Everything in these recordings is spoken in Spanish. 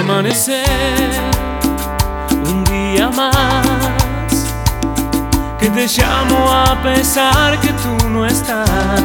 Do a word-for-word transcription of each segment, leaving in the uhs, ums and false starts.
amanecer un día más, que te llamo a pesar que tú no estás.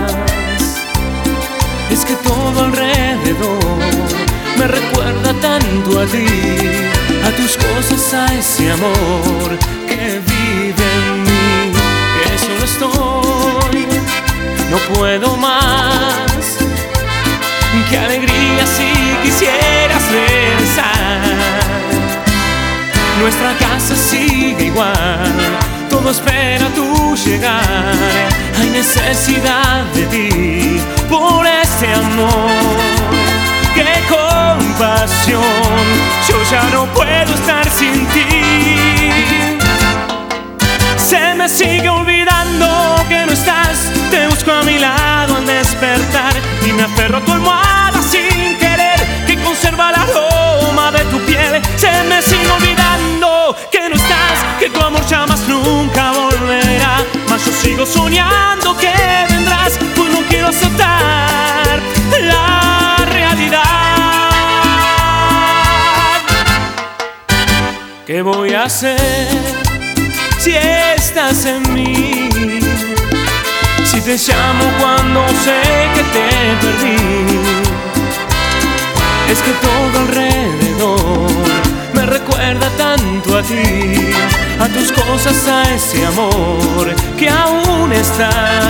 Es que todo alrededor me recuerda tanto a ti, a tus cosas, a ese amor que vive en mí. Que solo estoy, no puedo más. Qué alegría si quisieras regresar. Nuestra casa sigue igual, todo espera tu llegar. Hay necesidad de ti por este amor. ¡Qué compasión! Yo ya no puedo estar sin ti. Se me sigue olvidando que no estás. Te busco a mi lado al despertar y me aferro a tu almohada sin querer, que conserva el aroma de tu piel. Se me sigue olvidando que no estás, que tu amor ya más nunca volverá. Mas yo sigo soñando que vendrás, pues no quiero aceptar la realidad. ¿Qué voy a hacer si estás en mí? Si te llamo cuando sé que te perdí. Es que todo alrededor me recuerda tanto a ti, a tus cosas, a ese amor que aún está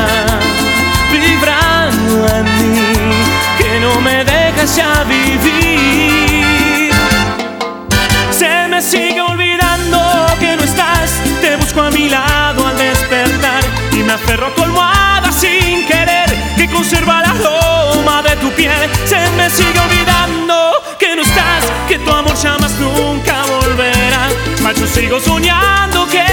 vibrando en mí, que no me dejas ya vivir. Se me sigue olvidando que no estás. Te busco a mi lado al despertar y me aferro a tu almohada sin querer, que conserva el aroma de tu piel. Se me sigue olvidando que no estás, que tu amor ya más nunca volverá. Mas yo sigo soñando que